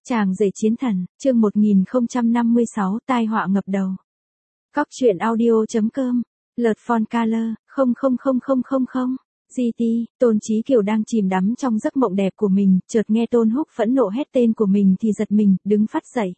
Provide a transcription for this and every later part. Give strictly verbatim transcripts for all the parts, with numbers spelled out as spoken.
Chàng rể chiến thần, chương một nghìn không trăm năm mươi sáu, tai họa ngập đầu. Cóc truyện audio.com, Lợt Phone Color, không không không không không không. giê tê, Tôn Chí Kiều đang chìm đắm trong giấc mộng đẹp của mình, chợt nghe Tôn Húc phẫn nộ hét tên của mình thì giật mình, đứng phát dậy.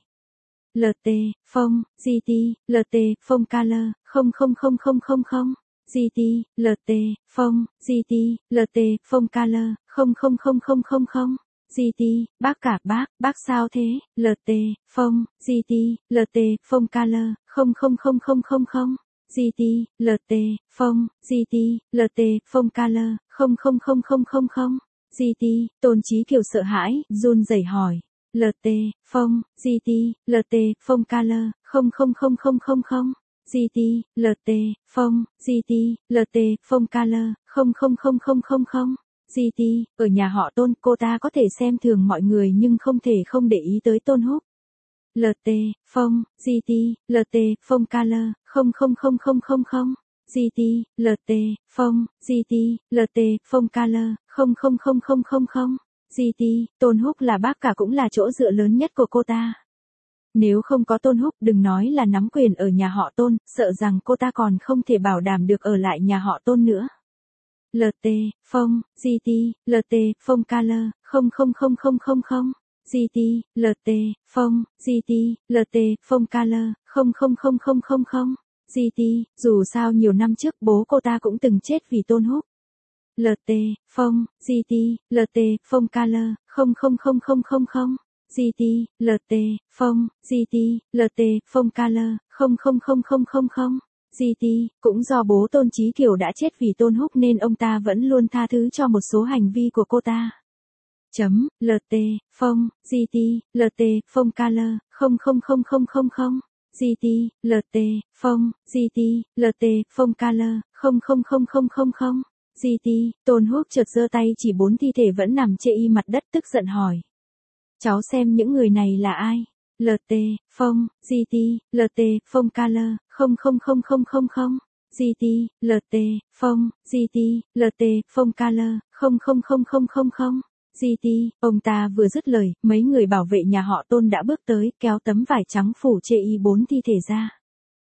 lờ tê, Phone, giê tê, lờ tê, Phone Color, không không không không không không. giê tê, lờ tê, Phone, giê tê, lờ tê, Phone Color, không không không không không không. giê tê, bác cả bác, bác sao thế, lờ tê, Phone, giê tê, lờ tê, Phone Color, không không không không không không. giê tê, lờ tê, Phone, giê tê, lờ tê, Phone Color, không không không không không không. giê tê, Tôn Chí Kiều sợ hãi, run rẩy hỏi. lờ tê, Phone, giê tê, lờ tê, Phone Color, không không không không không không. giê tê, lờ tê, Phone, giê tê, lờ tê, Phone Color, không không không không không không. giê tê, ở nhà họ Tôn, cô ta có thể xem thường mọi người nhưng không thể không để ý tới Tôn Húc. lờ tê, Phone, giê tê, lờ tê, Phone Color, không không không không không không. giê tê, lờ tê, Phone, giê tê, lờ tê, Phone Color, không không không không không không. giê tê, Tôn Húc là bác cả cũng là chỗ dựa lớn nhất của cô ta. Nếu không có Tôn Húc, đừng nói là nắm quyền ở nhà họ Tôn, sợ rằng cô ta còn không thể bảo đảm được ở lại nhà họ Tôn nữa. lờ tê, Phone, giê tê, lờ tê, Phone Color, không không không không không không. giê tê, lờ tê, Phone, giê tê, lờ tê, Phone Color, không không không không không không. giê tê, dù sao nhiều năm trước bố cô ta cũng từng chết vì Tôn Húc. lờ tê, Phone, giê tê, lờ tê, Phone Color, không không không không không không. giê tê, lờ tê, Phone, giê tê, lờ tê, Phone Color, không không không không không không. giê tê, cũng do bố Tôn Chí Kiều đã chết vì Tôn Húc nên ông ta vẫn luôn tha thứ cho một số hành vi của cô ta. Chấm, lờ tê, Phone, giê tê, lờ tê, Phone Color, không không không không không không. giê tê, lờ tê, Phone, giê tê, lờ tê, Phone Color, không không không không không không. giê tê, Tôn Húc chợt giơ tay chỉ bốn thi thể vẫn nằm chê y mặt đất tức giận hỏi. Cháu xem những người này là ai? lờ tê, Phone, giê tê, lờ tê, Phone Color, không không không không không không. giê tê, lờ tê, Phone, giê tê, lờ tê, Phone Color, không không không không không không. giê tê, ông ta vừa dứt lời, mấy người bảo vệ nhà họ Tôn đã bước tới, kéo tấm vải trắng phủ chê y bốn thi thể ra.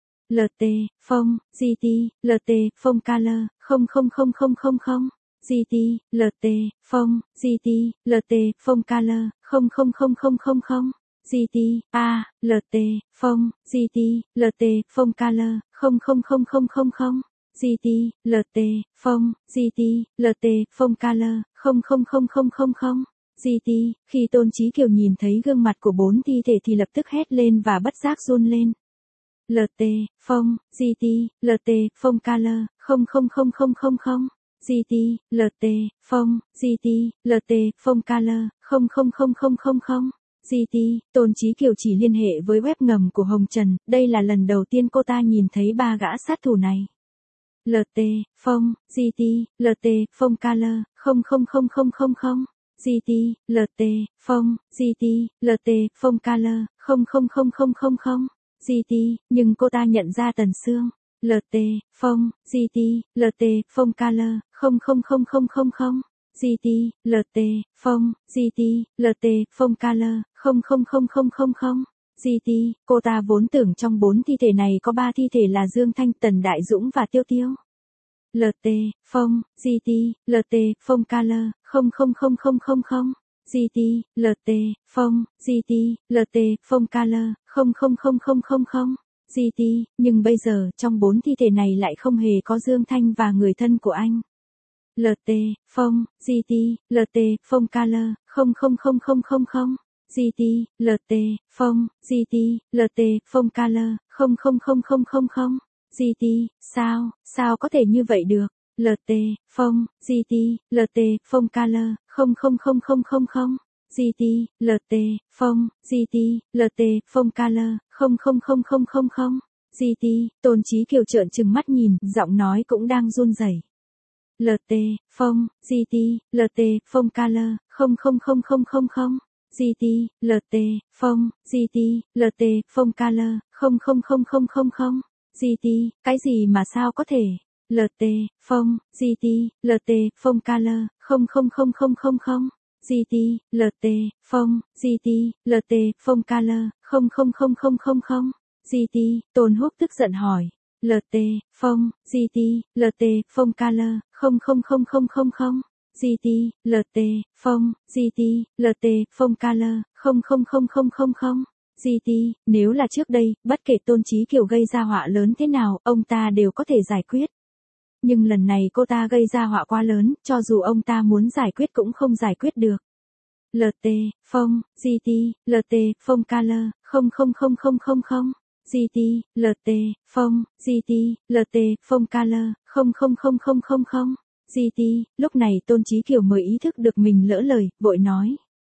lờ tê, Phone, giê tê, lờ tê, Phone Color, không không không không không không. giê tê, lờ tê, Phone, giê tê, lờ tê, Phone Color, không không không không không không. giê tê, a, lờ tê, Phone, giê tê, lờ tê, Phone Color, không không không không không không. giê tê, lờ tê, Phone, giê tê, lờ tê, Phone Color, không không không không không không. giê tê, khi Tôn Chí Kiều nhìn thấy gương mặt của bốn thi thể thì lập tức hét lên và bất giác run lên. lờ tê, Phone, giê tê, lờ tê, Phone Color, không không không không không không. giê tê, lờ tê, Phone, giê tê, lờ tê, Phone Color, không không không không không không. giê tê, Tôn Chí Kiều chỉ liên hệ với web ngầm của Hồng Trần, đây là lần đầu tiên cô ta nhìn thấy ba gã sát thủ này. lờ tê, Phone, giê tê, lờ tê, Phone Color, không không không không không không. giê tê, lờ tê, Phone, giê tê, lờ tê, Phone Color, không không không không không không. giê tê, nhưng cô ta nhận ra Tần Sương. lờ tê, Phone, giê tê, lờ tê, Phone Color, không không không không không không. giê tê, lờ tê, Phone, giê tê, lờ tê, Phone Color, không không không không không không. giê tê, cô ta vốn tưởng trong bốn thi thể này có ba thi thể là Dương Thanh, Tần Đại Dũng và Tiêu Tiêu. lờ tê, Phone, giê tê, lờ tê, Phone Color, không không không không không không. giê tê, lờ tê, Phone, giê tê, lờ tê, Phone Color, không không không không không không. giê tê, nhưng bây giờ trong bốn thi thể này lại không hề có Dương Thanh và người thân của anh. lờ tê, Phone, giê tê, lờ tê, Phone Color, không không không không không không. giê tê, lờ tê, Phone, giê tê, lờ tê, Phone Color, không không không không không không. giê tê, sao, sao có thể như vậy được? lờ tê, Phone, giê tê, lờ tê, Phone Color, không không không không không không. giê tê, lờ tê, Phone, giê tê, lờ tê, Phone Color, không không không không không không. giê tê, Tôn Chí Kiều trợn trừng mắt nhìn, giọng nói cũng đang run rẩy. lờ tê, Phone, giê tê, lờ tê, Phone Color, không không không không không không. giê tê, lờ tê, Phone, giê tê, lờ tê, Phone Color, không không không không không không. giê tê, cái gì mà sao có thể? lờ tê, Phone, giê tê, lờ tê, Phone Color, không không không không không không. giê tê, lờ tê, phông, giê tê, lờ tê, phông color, không không không không không không, giê tê, Tôn Húc tức giận hỏi, lờ tê, phông, giê tê, lờ tê, phông color, không không không không không không, giê tê, lờ tê, phông, giê tê, lờ tê, phông color, không không không không không không, giê tê, nếu là trước đây, bất kể Tôn Chí Kiều gây ra họa lớn thế nào, ông ta đều có thể giải quyết. Nhưng lần này cô ta gây ra họa quá lớn, cho dù ông ta muốn giải quyết cũng không giải quyết được. lờ tê, phông, giê tê, lờ tê, phông color, không không không không không không, giê tê, lờ tê, phông, giê tê, lờ tê, phông color, không không không không không không, giê tê, lúc này Tôn Chí Kiều mới ý thức được mình lỡ lời, vội nói.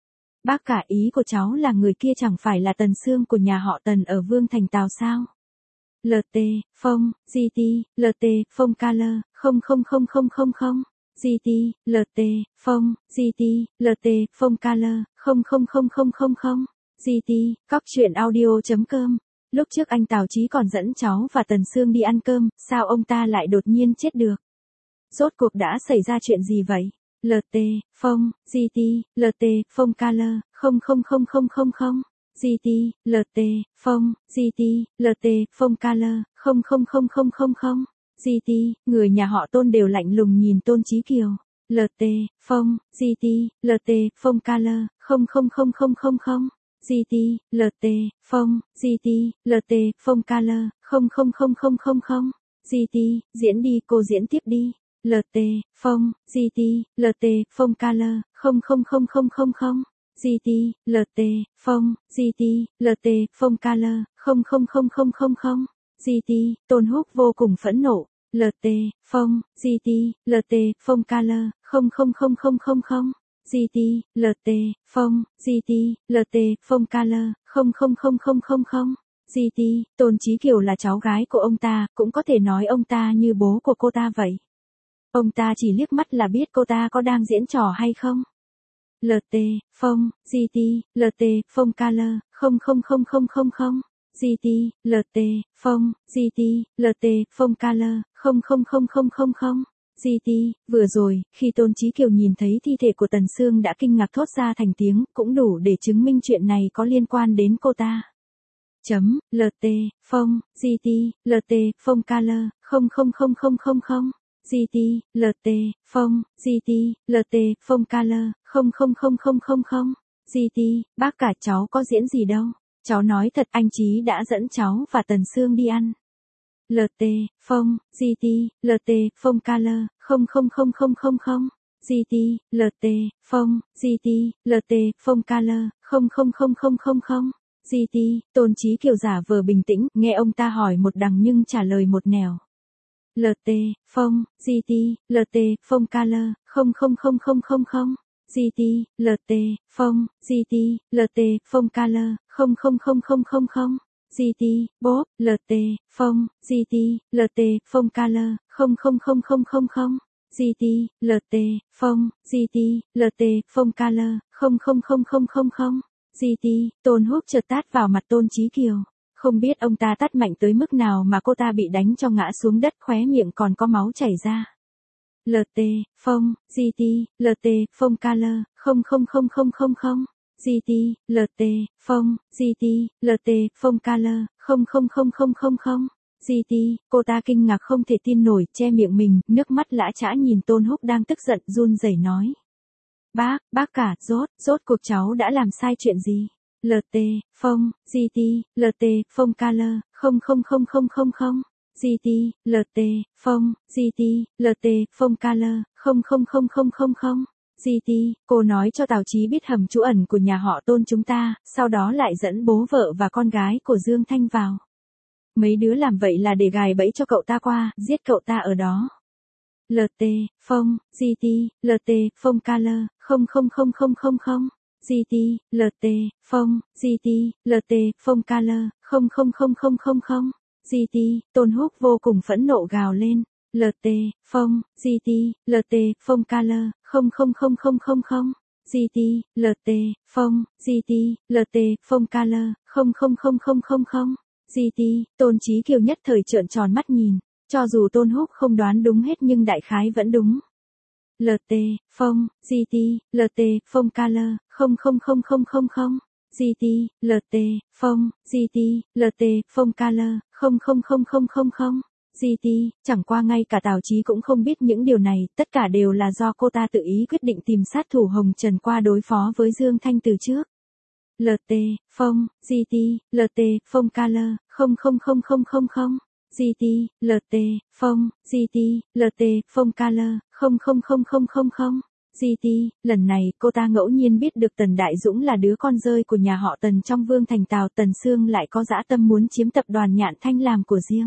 Bác cả, ý của cháu là người kia chẳng phải là Tần Sương của nhà họ Tần ở Vương Thành Tào sao? lờ tê, phông, giê tê, lờ tê, phông color, không không không không không không, giê tê, lờ tê, phông, giê tê, lờ tê, phông color, không không không không không không, giê tê, cóc truyện audio chấm com. Lúc trước anh Tào Chí còn dẫn cháu và Tần Sương đi ăn cơm, sao ông ta lại đột nhiên chết được? Rốt cuộc đã xảy ra chuyện gì vậy? lờ tê, phông, giê tê, lờ tê, phông color, không không không không không không, giê tê, lờ tê, phông, giê tê, lờ tê, phông color, không không không không không không, giê tê, người nhà họ Tôn đều lạnh lùng nhìn Tôn Chí Kiều. lờ tê, phông, giê tê, lờ tê, phông color, không không không không không không, giê tê, lờ tê, phông, giê tê, lờ tê, phông color, không không không không không không, giê tê, diễn đi cô diễn tiếp đi. lờ tê, phông, giê tê, lờ tê, phông color, không không không không không không, giê tê, lờ tê, phông, giê tê, lờ tê, phông color, không không không không không không, giê tê, Tôn Húc vô cùng phẫn nộ, lờ tê, phông, giê tê, lờ tê, phông color, không không không không không không, giê tê, lờ tê, phông, giê tê, lờ tê, phông color, không không không không không không, giê tê, Tôn Chí Kiều là cháu gái của ông ta, cũng có thể nói ông ta như bố của cô ta vậy. Ông ta chỉ liếc mắt là biết cô ta có đang diễn trò hay không. lờ tê, phông, giê tê, lờ tê, phông color, không không không không không không, giê tê, lờ tê, phông, giê tê, lờ tê, phông color, không không không không không không, giê tê, vừa rồi, khi Tôn Chí Kiều nhìn thấy thi thể của Tần Sương đã kinh ngạc thốt ra thành tiếng, cũng đủ để chứng minh chuyện này có liên quan đến cô ta. Chấm, lờ tê, phông, giê tê, lờ tê, phông color, không không không không không không, giê tê, lờ tê, phông, giê tê, lờ tê, phông color, không không không không không không, giê tê, bác cả cháu có diễn gì đâu, cháu nói thật anh Chí đã dẫn cháu và Tần Sương đi ăn. lờ tê, phông, giê tê, lờ tê, phông color, không không không không không không, giê tê, lờ tê, phông, giê tê, lờ tê, phông color, không không không không không không, giê tê, Tôn Chí Kiều giả vờ bình tĩnh, nghe ông ta hỏi một đằng nhưng trả lời một nẻo. lờ tê, phông, giê tê, lờ tê, phông color, không không không không không không, giê tê, lờ tê, phông, giê tê, lờ tê, phông color, không không không không không không, giê tê, bốp, lờ tê, phông, giê tê, lờ tê, phông color, không không không không không không, giê tê, lờ tê, phông, giê tê, lờ tê, phông color, không không không không không không, giê tê, Tôn Húc chợt tát vào mặt Tôn Chí Kiều. Không biết ông ta tát mạnh tới mức nào mà cô ta bị đánh cho ngã xuống đất, khóe miệng còn có máu chảy ra. lờ tê, phông, giê tê, lờ tê, phông color, không không không không không không, giê tê, lờ tê, phông, giê tê, lờ tê, phông color, không không không không không không, giê tê, cô ta kinh ngạc không thể tin nổi, che miệng mình, nước mắt lã chã nhìn Tôn Húc đang tức giận, run rẩy nói. Bác, bác cả, rốt, rốt cuộc cháu đã làm sai chuyện gì? lờ tê, phông, giê tê, lờ tê, phông color, không không không không không không, giê tê, lờ tê, phông, giê tê, lờ tê, phông color, không không không không không không, giê tê, cô nói cho Tào Chí biết hầm trú ẩn của nhà họ Tôn chúng ta, sau đó lại dẫn bố vợ và con gái của Dương Thanh vào. Mấy đứa làm vậy là để gài bẫy cho cậu ta qua, giết cậu ta ở đó. lờ tê, phông, giê tê, lờ tê, phông color, không không không không không không, giê tê, lờ tê, phông, giê tê, lờ tê, phông color, không không không không không không, giê tê, Tôn Húc vô cùng phẫn nộ gào lên, lờ tê, phông, giê tê, lờ tê, phông color, không không không không không không, giê tê, lờ tê, phông, giê tê, lờ tê, phông color, không không không không không không, giê tê, Tôn Chí Kiều nhất thời trợn tròn mắt nhìn, cho dù Tôn Húc không đoán đúng hết nhưng đại khái vẫn đúng. lờ tê, phông, giê tê, lờ tê, phông color, không không không không không không, giê tê, lờ tê, phông, giê tê, lờ tê, phông color, không không không không không không, giê tê, chẳng qua ngay cả Tào Chí cũng không biết những điều này, tất cả đều là do cô ta tự ý quyết định tìm sát thủ Hồng Trần qua đối phó với Dương Thanh từ trước. lờ tê, phông, giê tê, lờ tê, phông color, không không không không không không, giê tê, lờ tê, phông, giê tê, lờ tê, phông color, không không không không không không, giê tê, lần này cô ta ngẫu nhiên biết được Tần Đại Dũng là đứa con rơi của nhà họ Tần trong Vương Thành Tào Tần Sương lại có dã tâm muốn chiếm tập đoàn Nhạn Thanh làm của riêng.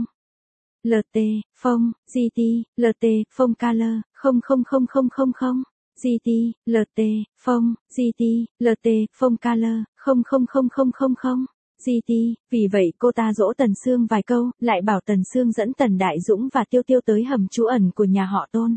lờ tê, phông, giê tê, lờ tê, phông color, không không không không không không, giê tê, lờ tê, phông, giê tê, lờ tê, phông color, không không không không không không, giê tê, vì vậy cô ta dỗ Tần Sương vài câu, lại bảo Tần Sương dẫn Tần Đại Dũng và Tiêu Tiêu tới hầm trú ẩn của nhà họ Tôn.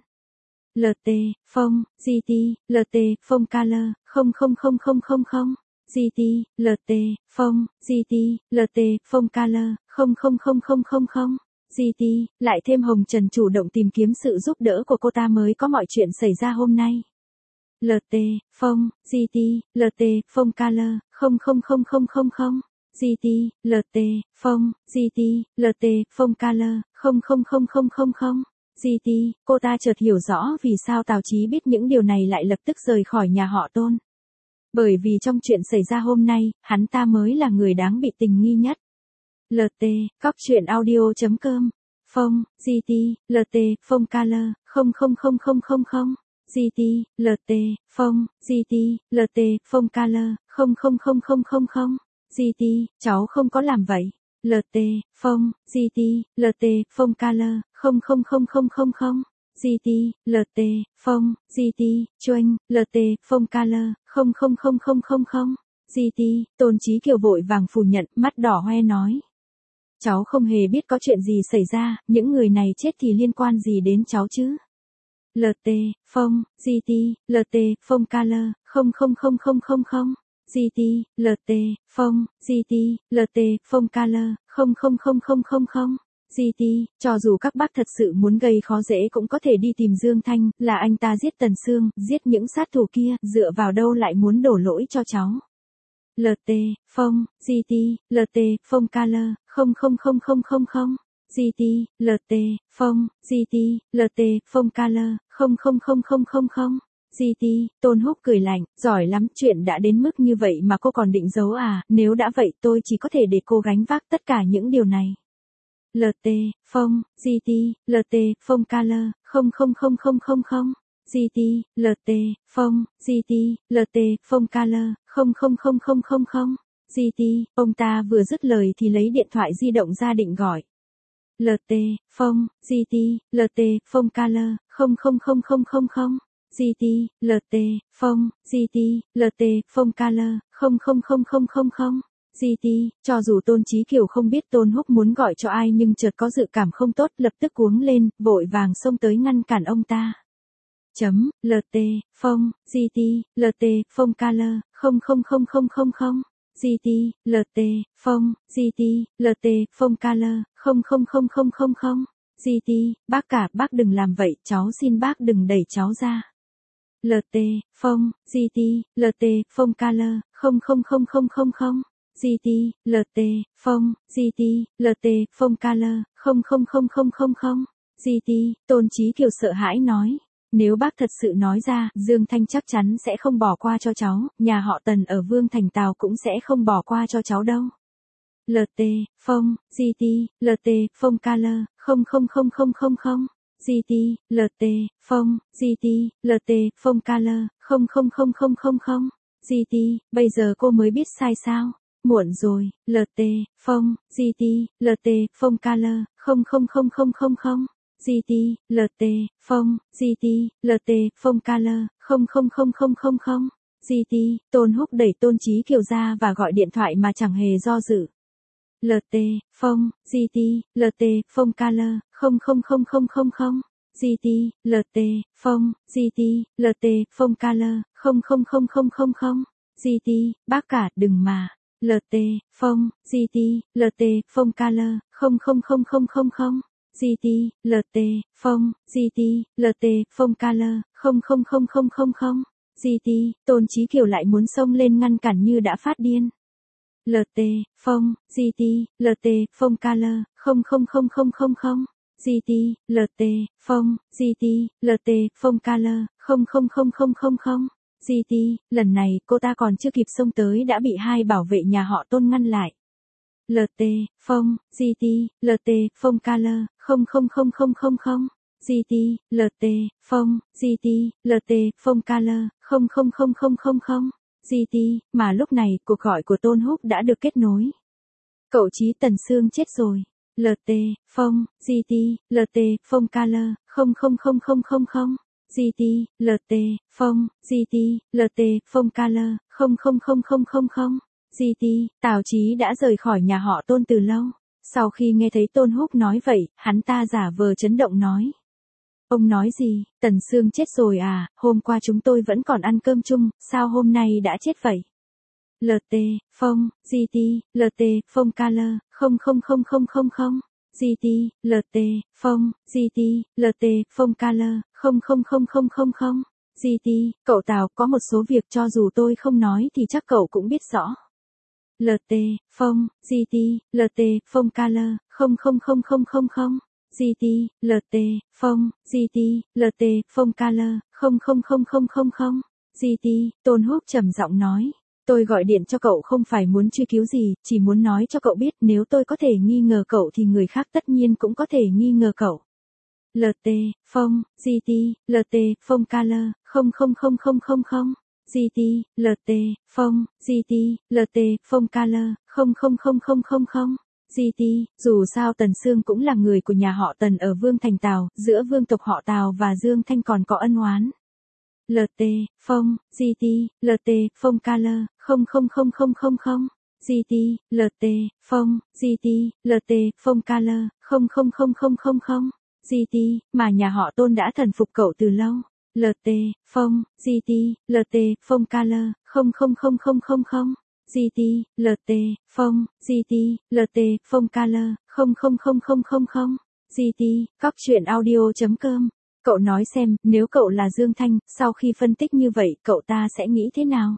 lờ tê, phông, giê tê, lờ tê, phông color, không không không không không không, giê tê, lờ tê, phông, giê tê, lờ tê, phông color, không không không không không không, giê tê, lại thêm Hồng Trần chủ động tìm kiếm sự giúp đỡ của cô ta mới có mọi chuyện xảy ra hôm nay. lờ tê, phông, giê tê, lờ tê, phông color, không không không không không không, giê tê, lờ tê, phông, giê tê, lờ tê, phông color, không không không không không không, giê tê, cô ta chợt hiểu rõ vì sao Tào Chí biết những điều này lại lập tức rời khỏi nhà họ Tôn. Bởi vì trong chuyện xảy ra hôm nay, hắn ta mới là người đáng bị tình nghi nhất. lờ tê, cóc truyện audio chấm com, phông, giê tê, lờ tê, phông color, không không không không không không, giê tê, lờ tê, phông, giê tê, lờ tê, phông color, không không không không không không, giê tê, cháu không có làm vậy. lờ tê, phông, giê tê, lờ tê, phông color, không không không không không không, giê tê, lờ tê, phông, giê tê, choanh, lờ tê, phông color, không không không không không không, giê tê, Tôn Chí Kiều vội vàng phủ nhận, mắt đỏ hoe nói. Cháu không hề biết có chuyện gì xảy ra, những người này chết thì liên quan gì đến cháu chứ? lờ tê, phông, giê tê, lờ tê, phông color, không không không không không không, giê tê, lờ tê, phông, giê tê, lờ tê, phông color, không không không không không không, giê tê, cho dù các bác thật sự muốn gây khó dễ cũng có thể đi tìm Dương Thanh, là anh ta giết Tần Sương, giết những sát thủ kia, dựa vào đâu lại muốn đổ lỗi cho cháu? lờ tê, phông, giê tê, lờ tê, phông color, không không không không không không, giê tê, lờ tê, phông, giê tê, lờ tê, phông color, không không không không không không, giê tê, Tôn Húc cười lạnh, giỏi lắm, chuyện đã đến mức như vậy mà cô còn định giấu à, nếu đã vậy tôi chỉ có thể để cô gánh vác tất cả những điều này. lờ tê, phông, giê tê, lờ tê, phông color, không không không không không không, giê tê, lờ tê, phông, giê tê, lờ tê, phông color, không không không không không không, giê tê, ông ta vừa dứt lời thì lấy điện thoại di động ra định gọi. lờ tê, phông, giê tê, lờ tê, phông color, không không không không không không, giê tê, lờ tê, phông, giê tê, lờ tê, phông color, không không không không không không, giê tê, cho dù Tôn Chí Kiều không biết Tôn Húc muốn gọi cho ai nhưng chợt có dự cảm không tốt, lập tức cuống lên, vội vàng xông tới ngăn cản ông ta. Chấm, lờ tê, phông, giê tê, lờ tê, phông color, không không không không không không, giê tê, lờ tê, phông, giê tê, lờ tê, phông color, không không không không không không, giê tê, bác cả, bác đừng làm vậy, cháu xin bác đừng đẩy cháu ra. lờ tê, phông, giê tê, lờ tê, phông color, không không không không không không, giê tê, lờ tê, phông, giê tê, lờ tê, phông color, không không không không không không, giê tê, Tôn Chí Kiều sợ hãi nói. Nếu bác thật sự nói ra, Dương Thanh chắc chắn sẽ không bỏ qua cho cháu, nhà họ Tần ở Vương Thành Tào cũng sẽ không bỏ qua cho cháu đâu. lờ tê, phông, giê tê, lờ tê, phông color, không không không không không không, giê tê, lờ tê, phông, giê tê, lờ tê, phông color, không không không không không không, giê tê, bây giờ cô mới biết sai sao? Muộn rồi, lờ tê, phông, giê tê, lờ tê, phông color, không không không không không không, giê tê, lờ tê, phông, giê tê, lờ tê, phông color, không không không không không không, giê tê, Tôn Húc đẩy Tôn Chí Kiều ra và gọi điện thoại mà chẳng hề do dự. lờ tê, phông, giê tê, lờ tê, phông color, không không không không không không, giê tê, lờ tê, phông, giê tê, lờ tê, phông color, không không không không không không, giê tê, bác cả, đừng mà. lờ tê, phông, giê tê, lờ tê, phông color, không không không không không không. giê tê, lờ tê, phông, giê tê, lờ tê, phông color, không không không không không không, giê tê, Tôn Chí Kiều lại muốn xông lên ngăn cản như đã phát điên. lờ tê, phông, giê tê, lờ tê, phông color, không không không không không không, giê tê, lờ tê, phông, giê tê, lờ tê, phông color, không không không không không không, giê tê, lần này cô ta còn chưa kịp xông tới đã bị hai bảo vệ nhà họ Tôn ngăn lại. lờ tê, phông, giê tê, lờ tê, phông color, không không không không không không, giê tê, lờ tê, phông, giê tê, lờ tê, phông color, không không không không không không, giê tê, mà lúc này cuộc gọi của Tôn Húc đã được kết nối. Cậu Chí Tần Sương chết rồi. lờ tê, phông, giê tê, lờ tê, phông color, không không không không không không, giê tê, lờ tê, phông, giê tê, lờ tê, phông color, không không không không không không, giê tê, Tào Chí đã rời khỏi nhà họ Tôn từ lâu. Sau khi nghe thấy Tôn Húc nói vậy, hắn ta giả vờ chấn động nói. Ông nói gì, Tần Sương chết rồi à, hôm qua chúng tôi vẫn còn ăn cơm chung, sao hôm nay đã chết vậy? lờ tê, phông, giê tê, lờ tê, phông color, không không không không không không, giê tê, lờ tê, phông, giê tê, lờ tê, phông color, không không không không không không, giê tê, cậu Tào có một số việc cho dù tôi không nói thì chắc cậu cũng biết rõ. lờ tê, phông, giê tê, lờ tê, phông color, không không không không không không, giê tê, lờ tê, phông, giê tê, lờ tê, phông color, không không không không không không, giê tê, Tôn Húc trầm giọng nói. Tôi gọi điện cho cậu không phải muốn truy cứu gì, chỉ muốn nói cho cậu biết nếu tôi có thể nghi ngờ cậu thì người khác tất nhiên cũng có thể nghi ngờ cậu. lờ tê, phông, giê tê, lờ tê, phông color, không không không không không không, giê tê, lờ tê, phông, giê tê, lờ tê, phông color, không không không không không không, giê tê, dù sao Tần Sương cũng là người của nhà họ Tần ở Vương Thành Tào, giữa vương tộc họ Tào và Dương Thanh còn có ân oán. lờ tê, phông, giê tê, lờ tê, phông color, không không không không không không, giê tê, lờ tê, phông, giê tê, lờ tê, phông color, không không không không không không, giê tê, mà nhà họ Tôn đã thần phục cậu từ lâu. lờ tê, phông, giê tê, lờ tê, phông color, không không không không không không, giê tê, lờ tê, phông, giê tê, lờ tê, phông color, không không không không không không, giê tê, cóc truyện audio chấm com. Cậu nói xem, nếu cậu là Dương Thanh, sau khi phân tích như vậy, cậu ta sẽ nghĩ thế nào?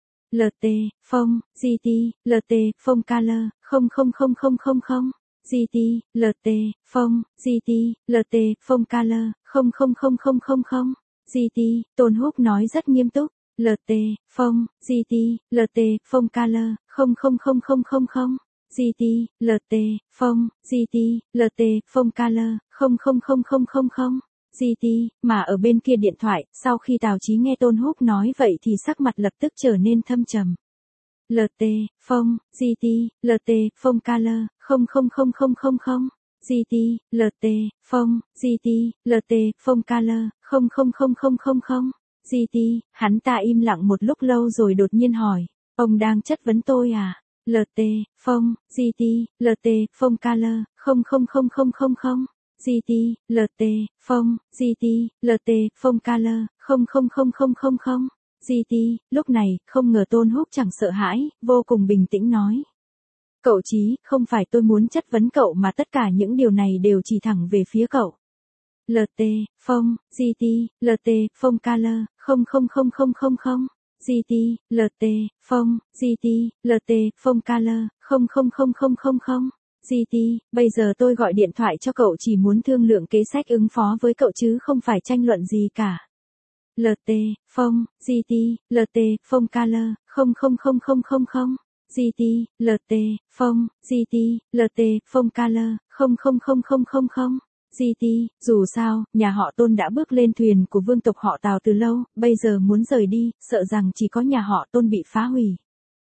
lờ tê, phông, giê tê, lờ tê, phông color, không không không không không không, giê tê, lờ tê, phông, giê tê, lờ tê, phông color, không không không không không không, giê tê, Tôn Húc nói rất nghiêm túc. lờ tê, phông, giê tê, lờ tê, phông color, không không không không không không, giê tê, lờ tê, phông, giê tê, lờ tê, phông color, không không không không không không, giê tê, mà ở bên kia điện thoại, sau khi Tào Chí nghe Tôn Húc nói vậy thì sắc mặt lập tức trở nên thâm trầm. lờ tê, phông, giê tê, lờ tê, phông color, không không không không không không, giê tê, lờ tê, phông, giê tê, lờ tê, phông color, không không không không không không, giê tê, hắn ta im lặng một lúc lâu rồi đột nhiên hỏi, ông đang chất vấn tôi à? lờ tê, phông, giê tê, lờ tê, phông color, không không không không không không, giê tê, lờ tê, phông, giê tê, lờ tê, phông color, không không không không không không, giê tê, lúc này, không ngờ Tôn Húc chẳng sợ hãi, vô cùng bình tĩnh nói. Cậu Chí, không phải tôi muốn chất vấn cậu mà tất cả những điều này đều chỉ thẳng về phía cậu. lờ tê, phông, giê tê, lờ tê, phông color, không không không không không không, giê tê, lờ tê, phông, giê tê, lờ tê, phông color, không không không không không không, giê tê, bây giờ tôi gọi điện thoại cho cậu chỉ muốn thương lượng kế sách ứng phó với cậu chứ không phải tranh luận gì cả. lờ tê, phông, giê tê, lờ tê, phông color, không không không không không không, giê tê, lờ tê, phông, giê tê, lờ tê, phông color, không không không không không không, giê tê, dù sao, nhà họ Tôn đã bước lên thuyền của vương tộc họ Tào từ lâu, bây giờ muốn rời đi, sợ rằng chỉ có nhà họ Tôn bị phá hủy.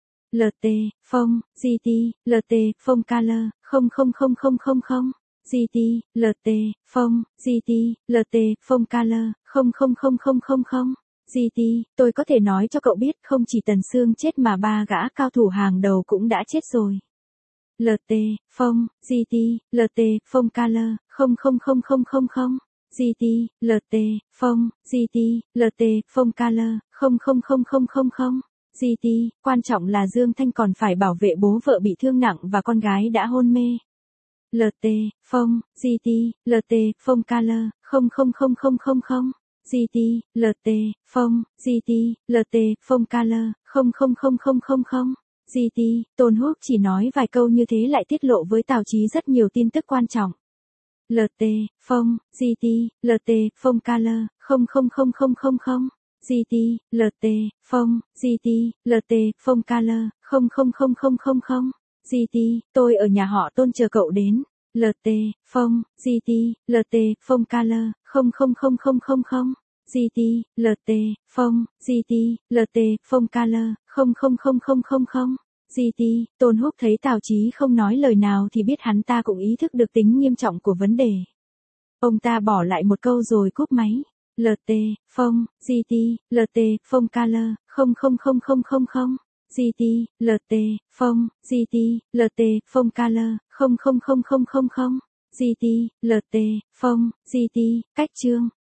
lờ tê, phông, giê tê, lờ tê, phông color, không không không không không không, giê tê, lờ tê, phông, giê tê, lờ tê, phông color, không không không không không không, giê tê, tôi có thể nói cho cậu biết không chỉ Tần Sương chết mà ba gã cao thủ hàng đầu cũng đã chết rồi. lờ tê, phông, giê tê, lờ tê, phông color, không không không không không không, giê tê, lờ tê, phông, giê tê, lờ tê, phông color, không không không không không không, giê tê, quan trọng là Dương Thanh còn phải bảo vệ bố vợ bị thương nặng và con gái đã hôn mê. lờ tê, phông, giê tê, lờ tê, phông color, không không không không không không, giê tê, lờ tê, phông, giê tê, lờ tê, phông color, không không không không không không, giê tê, Tôn Húc chỉ nói vài câu như thế lại tiết lộ với Tào Chí rất nhiều tin tức quan trọng. lờ tê, phông, giê tê, lờ tê, phông color, không không không không không không, giê tê, lờ tê, phông, giê tê, lờ tê, phông color, không không không không không không, giê tê, tôi ở nhà họ Tôn chờ cậu đến. lờ tê, phông, giê tê, lờ tê, phông color, không không không không không không, giê tê, lờ tê, phông, giê tê, lờ tê, phông color, không không không không không không, giê tê, Tôn Húc thấy Tào Chí không nói lời nào thì biết hắn ta cũng ý thức được tính nghiêm trọng của vấn đề. Ông ta bỏ lại một câu rồi cúp máy. lờ tê, phông, giê tê, lờ tê, phông color, không không không không không không, giê tê, lờ tê, phông, giê tê, lờ tê, phông color, không không không không không không, giê tê, lờ tê, phông, giê tê, cách chương.